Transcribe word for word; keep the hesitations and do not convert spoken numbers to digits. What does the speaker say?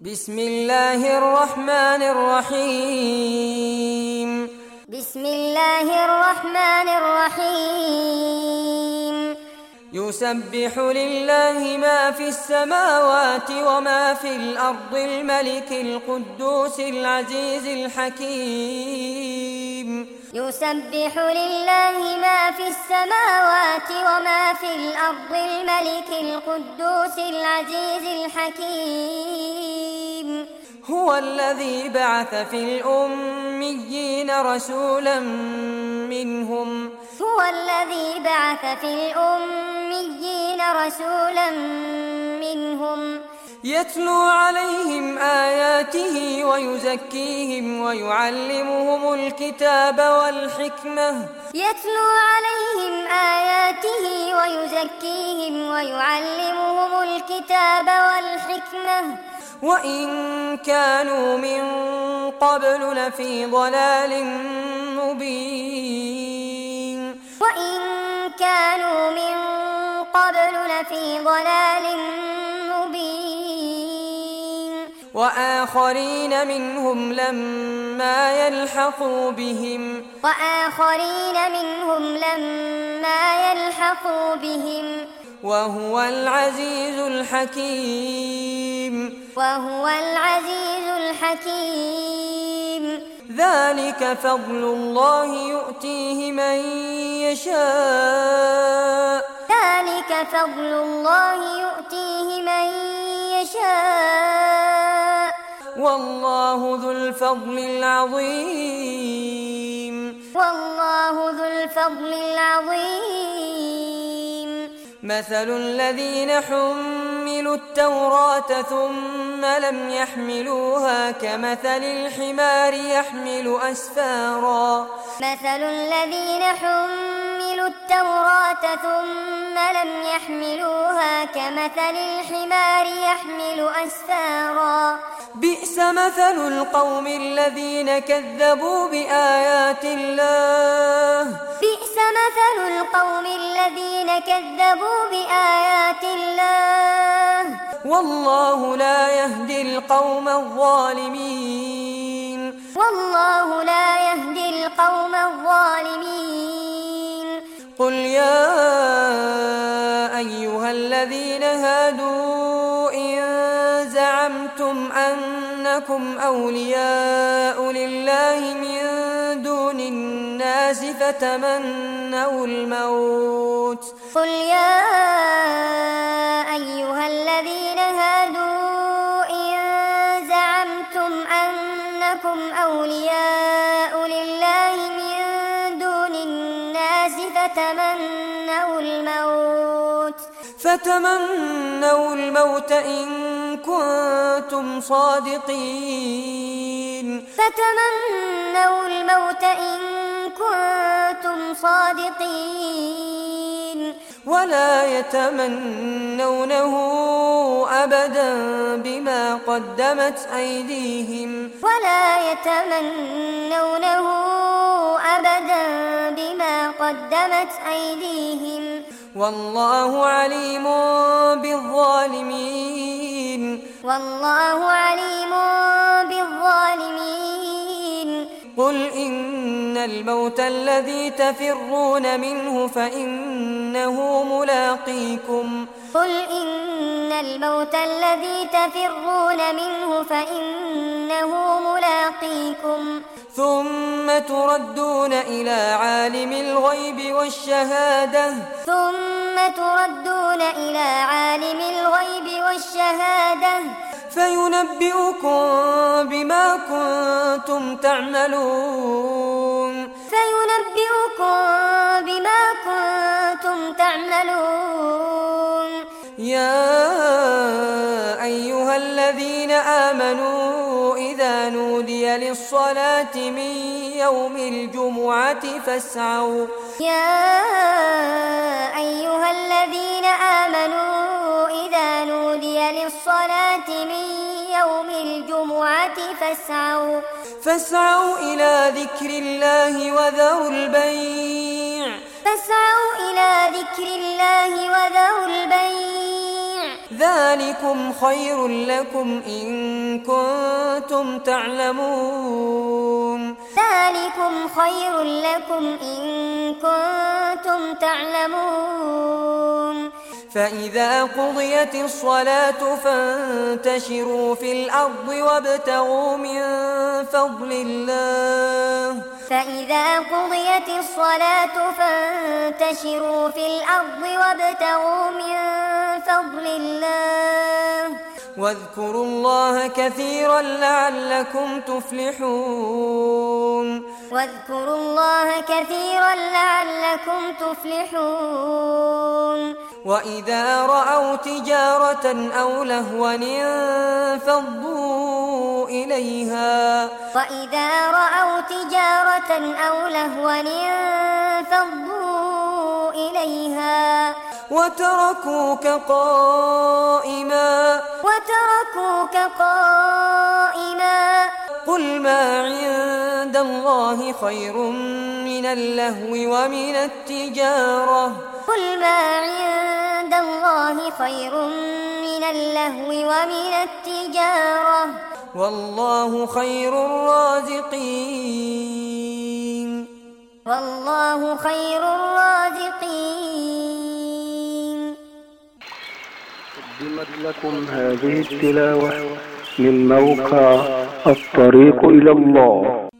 بسم الله الرحمن الرحيم بسم الله الرحمن الرحيم يسبح لله ما في السماوات وما في الأرض الملك القدوس العزيز الحكيم يسبح لله ما في السماوات وما في الأرض الملك القدوس العزيز الحكيم هو الذي بعث في الأميين رسولا منهم هو الذي بعث في الأميين رسولا منهم يتلو عليهم آياته ويزكيهم ويعلمهم الكتاب والحكمة يتلو عليهم آياته ويزكيهم ويعلمهم الكتاب والحكمة وإن كانوا من قبل لفي ضلال مبين وإن كانوا من قبل لفي ضلال مبين وآخرين منهم لما يلحقوا بهم وآخرين منهم لما يلحقوا بهم وهو العزيز الحكيم وهو العزيز الحكيم ذلك فضل الله يؤتيه من يشاء ذلك فضل الله يؤتيه من يشاء والله ذو الفضل العظيم والله ذو الفضل العظيم مثل الذين حملوا التوراة ثم لم يحملوها كمثل الحمار يحمل أسفارا مثل الذين حملوا التوراة ثم لم يحملوها كمثل الحمار يحمل أسفارا بئس مثل القوم الذين كذبوا بآيات الله بئس مثل القوم الذين كذبوا بآيات الله والله لا يهدي القوم الظالمين والله لا يهدي القوم الظالمين قل يا أيها الذين هادوا إن زعمتم أنكم أولياء لله من دون الناس فتمنوا الموت قل يا أيها الذين هادوا إن زعمتم أنكم أولياء لله من دون الناس فتمنوا الموت فتمنوا الموت إن كنتم صادقين فتمنوا الموت إن كنتم صادقين ولا يتمنونه أبدا بما قدمت أيديهم ولا يتمنونه أبدا بما قدمت أيديهم والله عليم بالظالمين والله عليم بالظالمين قل إن الموت الذي تفرون منه فإنه ملاقيكم قل إن الموت الذي تفرون منه فإنه ملاقيكم ثم تردون إلى عالم الغيب والشهادة ثم تردون إلى عالم الغيب والشهادة فينبئكم بما كنتم تعملون فينبئكم بما كنتم تعملون يا أيها الذين آمنوا إذا نودي للصلاة من يوم الجمعة فاسعوا يا أيها الذين آمنوا إذا نودي للصلاة من يوم الجمعة فاسعوا فاسعوا إلى ذكر الله وذروا البيع فاسعوا إلى ذكر الله وذروا البيع ذلكم خير لكم إن كنتم تعلمون ذلكم خير لكم إن كنتم تعلمون فإذا قضيت الصلاة فانتشروا في الأرض وابتغوا من فضل الله فإذا قضيت الصلاة فانتشروا في الأرض وابتغوا من فضل الله واذكروا الله كثيرا لعلكم تفلحون واذكروا الله كثيرا لعلكم تفلحون وإذا رأوا تجارة أو لهوا انفضوا إليها وإذا رأوا تجارة أو لهوا انفضوا إليها وتركوك قائما وتركوك قائما قل ما عند الله خير من اللهو ومن التجارة قل ما عند الله خير من اللهو ومن التجارة والله خير الرازقين والله خير الرازقين. قدمت لكم هذه التلاوة من موقع الطريق إلى الله.